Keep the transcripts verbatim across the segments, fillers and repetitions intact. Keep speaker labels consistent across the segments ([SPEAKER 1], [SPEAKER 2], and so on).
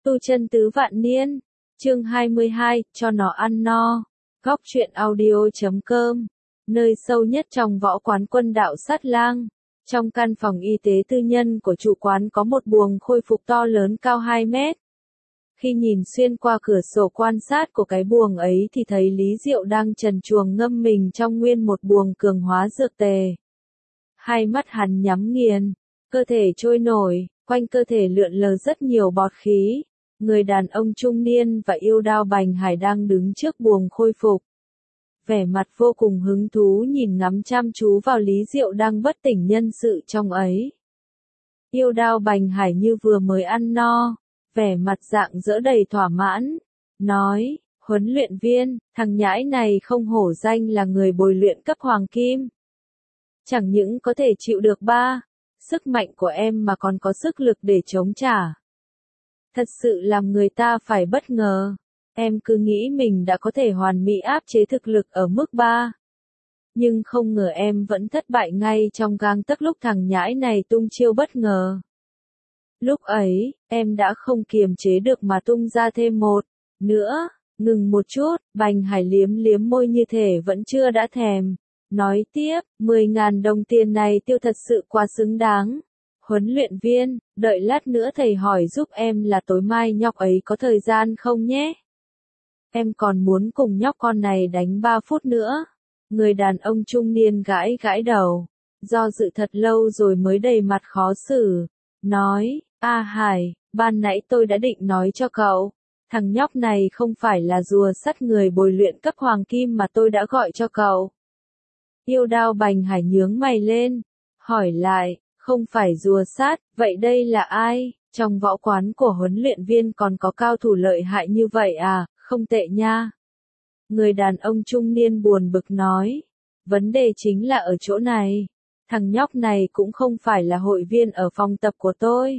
[SPEAKER 1] Tu chân tứ vạn niên, chương hai mươi hai, cho nó ăn no. Góc truyện audio chấm com, nơi sâu nhất trong võ quán Quân Đạo Sát Lang. Trong căn phòng y tế tư nhân của chủ quán có một buồng khôi phục to lớn cao hai mét. Khi nhìn xuyên qua cửa sổ quan sát của cái buồng ấy thì thấy Lý Diệu đang trần truồng ngâm mình trong nguyên một buồng cường hóa dược tề. Hai mắt hắn nhắm nghiền, cơ thể trôi nổi, quanh cơ thể lượn lờ rất nhiều bọt khí. Người đàn ông trung niên và yêu đao Bành Hải đang đứng trước buồng khôi phục. Vẻ mặt vô cùng hứng thú nhìn ngắm chăm chú vào Lý Diệu đang bất tỉnh nhân sự trong ấy. Yêu đao Bành Hải như vừa mới ăn no, vẻ mặt rạng rỡ đầy thỏa mãn, nói, huấn luyện viên, thằng nhãi này không hổ danh là người bồi luyện cấp hoàng kim. Chẳng những có thể chịu được ba, sức mạnh của em mà còn có sức lực để chống trả. Thật sự làm người ta phải bất ngờ. Em cứ nghĩ mình đã có thể hoàn mỹ áp chế thực lực ở mức ba. Nhưng không ngờ em vẫn thất bại ngay trong gang tấc lúc thằng nhãi này tung chiêu bất ngờ. Lúc ấy, em đã không kiềm chế được mà tung ra thêm một. Nữa, ngừng một chút, Bành Hải liếm liếm môi như thể vẫn chưa đã thèm. Nói tiếp, mười ngàn đồng tiền này tiêu thật sự quá xứng đáng. Huấn luyện viên, đợi lát nữa thầy hỏi giúp em là tối mai nhóc ấy có thời gian không nhé? Em còn muốn cùng nhóc con này đánh ba phút nữa. Người đàn ông trung niên gãi gãi đầu, do dự thật lâu rồi mới đầy mặt khó xử. Nói, A Hải, ban nãy tôi đã định nói cho cậu. Thằng nhóc này không phải là rùa sắt người bồi luyện cấp hoàng kim mà tôi đã gọi cho cậu. Yêu đao Bành Hải nhướng mày lên, hỏi lại, không phải rùa sát, vậy đây là ai? Trong võ quán của huấn luyện viên còn có cao thủ lợi hại như vậy à, không tệ nha. Người đàn ông trung niên buồn bực nói, vấn đề chính là ở chỗ này. Thằng nhóc này cũng không phải là hội viên ở phòng tập của tôi.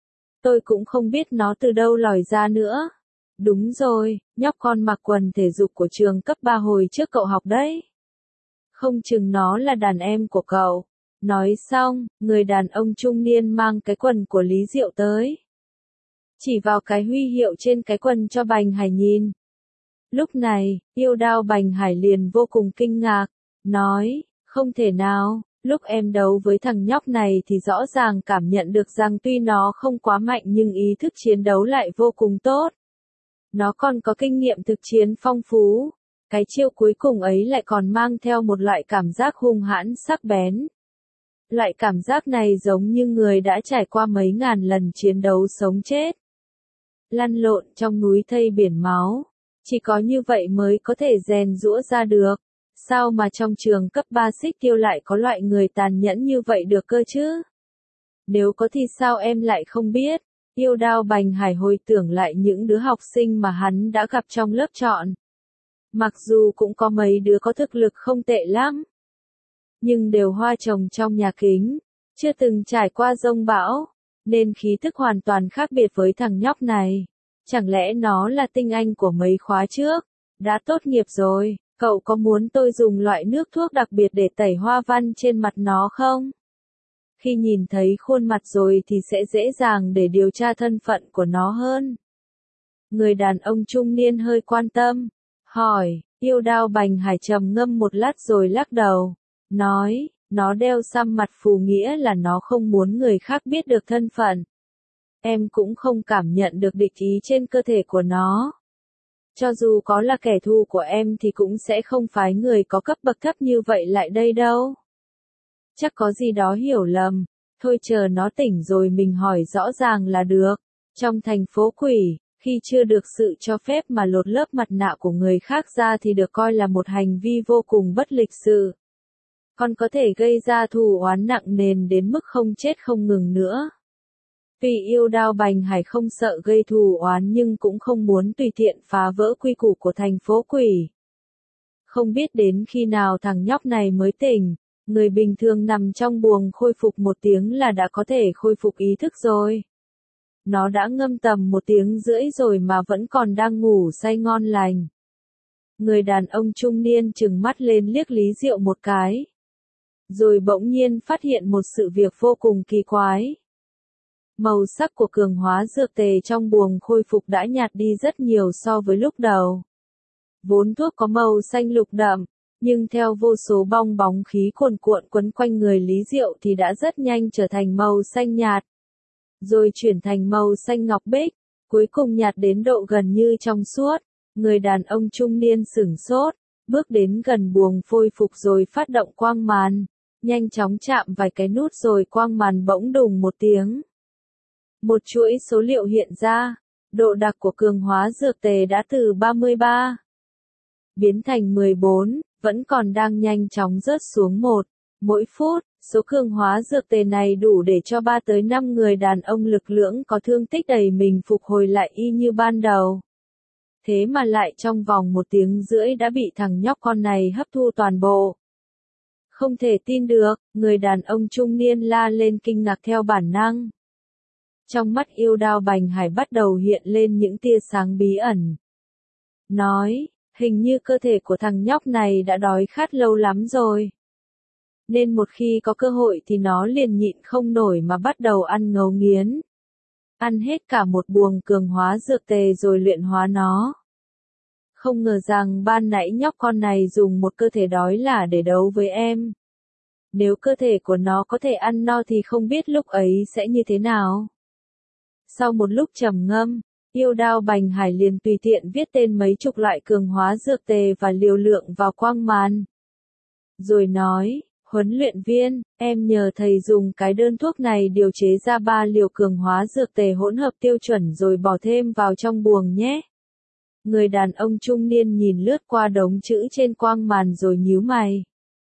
[SPEAKER 1] Tôi cũng không biết nó từ đâu lòi ra nữa. Đúng rồi, nhóc con mặc quần thể dục của trường cấp ba hồi trước cậu học đấy. Không chừng nó là đàn em của cậu. Nói xong, người đàn ông trung niên mang cái quần của Lý Diệu tới. Chỉ vào cái huy hiệu trên cái quần cho Bành Hải nhìn. Lúc này, yêu đao Bành Hải liền vô cùng kinh ngạc, nói, không thể nào, lúc em đấu với thằng nhóc này thì rõ ràng cảm nhận được rằng tuy nó không quá mạnh nhưng ý thức chiến đấu lại vô cùng tốt. Nó còn có kinh nghiệm thực chiến phong phú. Cái chiêu cuối cùng ấy lại còn mang theo một loại cảm giác hung hãn sắc bén. Loại cảm giác này giống như người đã trải qua mấy ngàn lần chiến đấu sống chết. Lăn lộn trong núi thây biển máu. Chỉ có như vậy mới có thể rèn giũa ra được. Sao mà trong trường cấp ba Xích Tiêu lại có loại người tàn nhẫn như vậy được cơ chứ? Nếu có thì sao em lại không biết? Yêu đao Bành Hải hồi tưởng lại những đứa học sinh mà hắn đã gặp trong lớp chọn. Mặc dù cũng có mấy đứa có thực lực không tệ lắm. Nhưng đều hoa trồng trong nhà kính, chưa từng trải qua dông bão, nên khí thức hoàn toàn khác biệt với thằng nhóc này. Chẳng lẽ nó là tinh anh của mấy khóa trước? Đã tốt nghiệp rồi, cậu có muốn tôi dùng loại nước thuốc đặc biệt để tẩy hoa văn trên mặt nó không? Khi nhìn thấy khuôn mặt rồi thì sẽ dễ dàng để điều tra thân phận của nó hơn. Người đàn ông trung niên hơi quan tâm, hỏi, yêu đao Bành Hải trầm ngâm một lát rồi lắc đầu. Nói, nó đeo xăm mặt phù nghĩa là nó không muốn người khác biết được thân phận. Em cũng không cảm nhận được địch ý trên cơ thể của nó. Cho dù có là kẻ thù của em thì cũng sẽ không phái người có cấp bậc thấp như vậy lại đây đâu. Chắc có gì đó hiểu lầm, thôi chờ nó tỉnh rồi mình hỏi rõ ràng là được. Trong thành phố quỷ, khi chưa được sự cho phép mà lột lớp mặt nạ của người khác ra thì được coi là một hành vi vô cùng bất lịch sự. Còn có thể gây ra thù oán nặng nề đến mức không chết không ngừng nữa. Vì yêu đao Bành Hải không sợ gây thù oán nhưng cũng không muốn tùy tiện phá vỡ quy củ của thành phố quỷ. Không biết đến khi nào thằng nhóc này mới tỉnh, người bình thường nằm trong buồng khôi phục một tiếng là đã có thể khôi phục ý thức rồi. Nó đã ngâm tầm một tiếng rưỡi rồi mà vẫn còn đang ngủ say ngon lành. Người đàn ông trung niên trừng mắt lên liếc Lý Diệu một cái. Rồi bỗng nhiên phát hiện một sự việc vô cùng kỳ quái. Màu sắc của cường hóa dược tề trong buồng khôi phục đã nhạt đi rất nhiều so với lúc đầu. Vốn thuốc có màu xanh lục đậm, nhưng theo vô số bong bóng khí cuồn cuộn quấn quanh người Lý Diệu thì đã rất nhanh trở thành màu xanh nhạt, rồi chuyển thành màu xanh ngọc bích, cuối cùng nhạt đến độ gần như trong suốt. Người đàn ông trung niên sửng sốt, bước đến gần buồng khôi phục rồi phát động quang màn, nhanh chóng chạm vài cái nút rồi quang màn bỗng đùng một tiếng. Một chuỗi số liệu hiện ra, độ đặc của cường hóa dược tề đã từ ba mươi ba biến thành mười bốn, vẫn còn đang nhanh chóng rớt xuống một. Mỗi phút, số cường hóa dược tề này đủ để cho ba tới năm người đàn ông lực lưỡng có thương tích đầy mình phục hồi lại y như ban đầu. Thế mà lại trong vòng một tiếng rưỡi đã bị thằng nhóc con này hấp thu toàn bộ. Không thể tin được, người đàn ông trung niên la lên kinh ngạc theo bản năng. Trong mắt Yêu Đao Bành Hải bắt đầu hiện lên những tia sáng bí ẩn. Nói, hình như cơ thể của thằng nhóc này đã đói khát lâu lắm rồi. Nên một khi có cơ hội thì nó liền nhịn không nổi mà bắt đầu ăn ngấu nghiến. Ăn hết cả một buồng cường hóa dược tề rồi luyện hóa nó. Không ngờ rằng ban nãy nhóc con này dùng một cơ thể đói là để đấu với em. Nếu cơ thể của nó có thể ăn no thì không biết lúc ấy sẽ như thế nào. Sau một lúc trầm ngâm, Yêu Đao Bành Hải liền tùy tiện viết tên mấy chục loại cường hóa dược tề và liều lượng vào quang màn. Rồi nói, huấn luyện viên, em nhờ thầy dùng cái đơn thuốc này điều chế ra ba liều cường hóa dược tề hỗn hợp tiêu chuẩn rồi bỏ thêm vào trong buồng nhé. Người đàn ông trung niên nhìn lướt qua đống chữ trên quang màn rồi nhíu mày.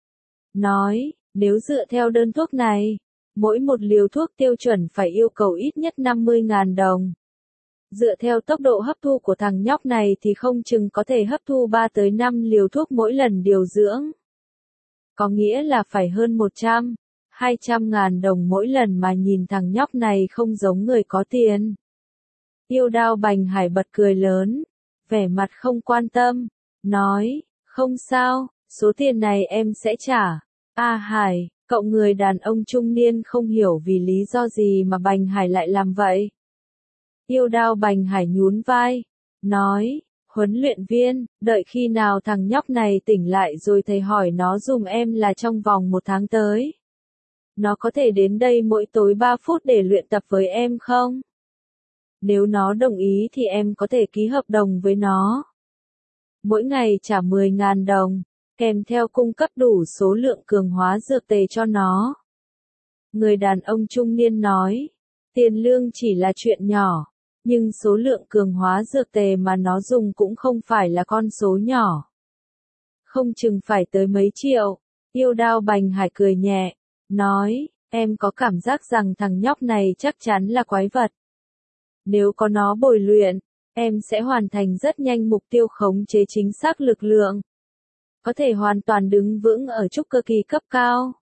[SPEAKER 1] Nói, nếu dựa theo đơn thuốc này, mỗi một liều thuốc tiêu chuẩn phải yêu cầu ít nhất năm mươi nghìn đồng. Dựa theo tốc độ hấp thu của thằng nhóc này thì không chừng có thể hấp thu ba tới năm liều thuốc mỗi lần điều dưỡng. Có nghĩa là phải hơn một trăm, hai trăm ngàn đồng mỗi lần mà nhìn thằng nhóc này không giống người có tiền. Yêu Đao Bành Hải bật cười lớn, vẻ mặt không quan tâm, nói, không sao, số tiền này em sẽ trả. A Hải, cậu người đàn ông trung niên không hiểu vì lý do gì mà Bành Hải lại làm vậy. Yêu Đao Bành Hải nhún vai, nói, huấn luyện viên, đợi khi nào thằng nhóc này tỉnh lại rồi thầy hỏi nó dùm em là trong vòng một tháng tới. Nó có thể đến đây mỗi tối ba phút để luyện tập với em không? Nếu nó đồng ý thì em có thể ký hợp đồng với nó. Mỗi ngày trả mười nghìn đồng, kèm theo cung cấp đủ số lượng cường hóa dược tề cho nó. Người đàn ông trung niên nói, tiền lương chỉ là chuyện nhỏ, nhưng số lượng cường hóa dược tề mà nó dùng cũng không phải là con số nhỏ. Không chừng phải tới mấy triệu. Yêu Đao Bành Hải cười nhẹ, nói, em có cảm giác rằng thằng nhóc này chắc chắn là quái vật. Nếu có nó bồi luyện, em sẽ hoàn thành rất nhanh mục tiêu khống chế chính xác lực lượng. Có thể hoàn toàn đứng vững ở trúc cơ kỳ cấp cao.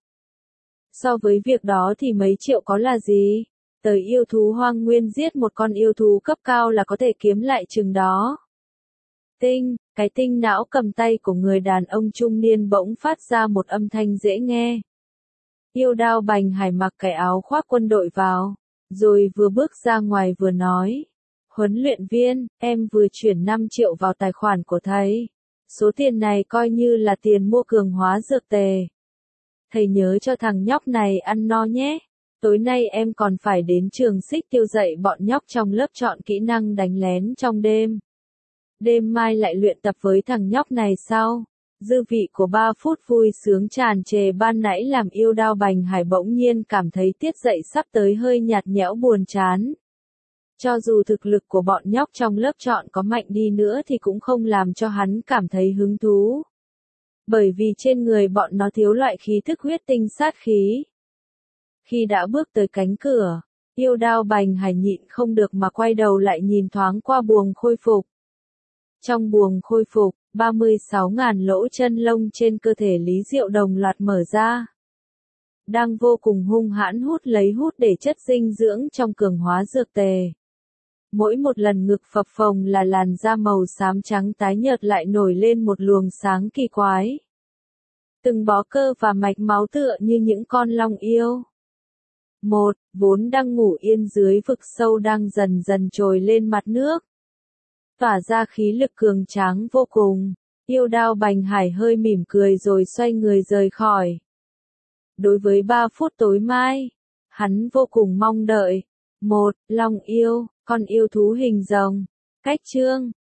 [SPEAKER 1] So với việc đó thì mấy triệu có là gì? Tới yêu thú hoang nguyên giết một con yêu thú cấp cao là có thể kiếm lại chừng đó. Tinh, cái tinh não cầm tay của người đàn ông trung niên bỗng phát ra một âm thanh dễ nghe. Yêu Đao Bành Hải mặc cái áo khoác quân đội vào, rồi vừa bước ra ngoài vừa nói, huấn luyện viên, em vừa chuyển năm triệu vào tài khoản của thầy. Số tiền này coi như là tiền mua cường hóa dược tề. Thầy nhớ cho thằng nhóc này ăn no nhé. Tối nay em còn phải đến trường xích tiêu dạy bọn nhóc trong lớp chọn kỹ năng đánh lén trong đêm. Đêm mai lại luyện tập với thằng nhóc này sau. Dư vị của ba phút vui sướng tràn trề ban nãy làm Yêu Đao Bành Hải bỗng nhiên cảm thấy tiết dạy sắp tới hơi nhạt nhẽo buồn chán. Cho dù thực lực của bọn nhóc trong lớp chọn có mạnh đi nữa thì cũng không làm cho hắn cảm thấy hứng thú. Bởi vì trên người bọn nó thiếu loại khí thức huyết tinh sát khí. Khi đã bước tới cánh cửa, Yêu Đao Bành Hải nhịn không được mà quay đầu lại nhìn thoáng qua buồng khôi phục. Trong buồng khôi phục, ba mươi sáu nghìn lỗ chân lông trên cơ thể Lý Diệu đồng loạt mở ra. Đang vô cùng hung hãn hút lấy hút để chất dinh dưỡng trong cường hóa dược tề. Mỗi một lần ngực phập phồng là làn da màu xám trắng tái nhợt lại nổi lên một luồng sáng kỳ quái. Từng bó cơ và mạch máu tựa như những con long yêu. Một, vốn đang ngủ yên dưới vực sâu đang dần dần trồi lên mặt nước, tỏa ra khí lực cường tráng vô cùng. Yêu Đao Bành Hải hơi mỉm cười rồi xoay người rời khỏi. Đối với ba phút tối mai, hắn vô cùng mong đợi. Một, Long yêu, con yêu thú hình rồng. Cách chương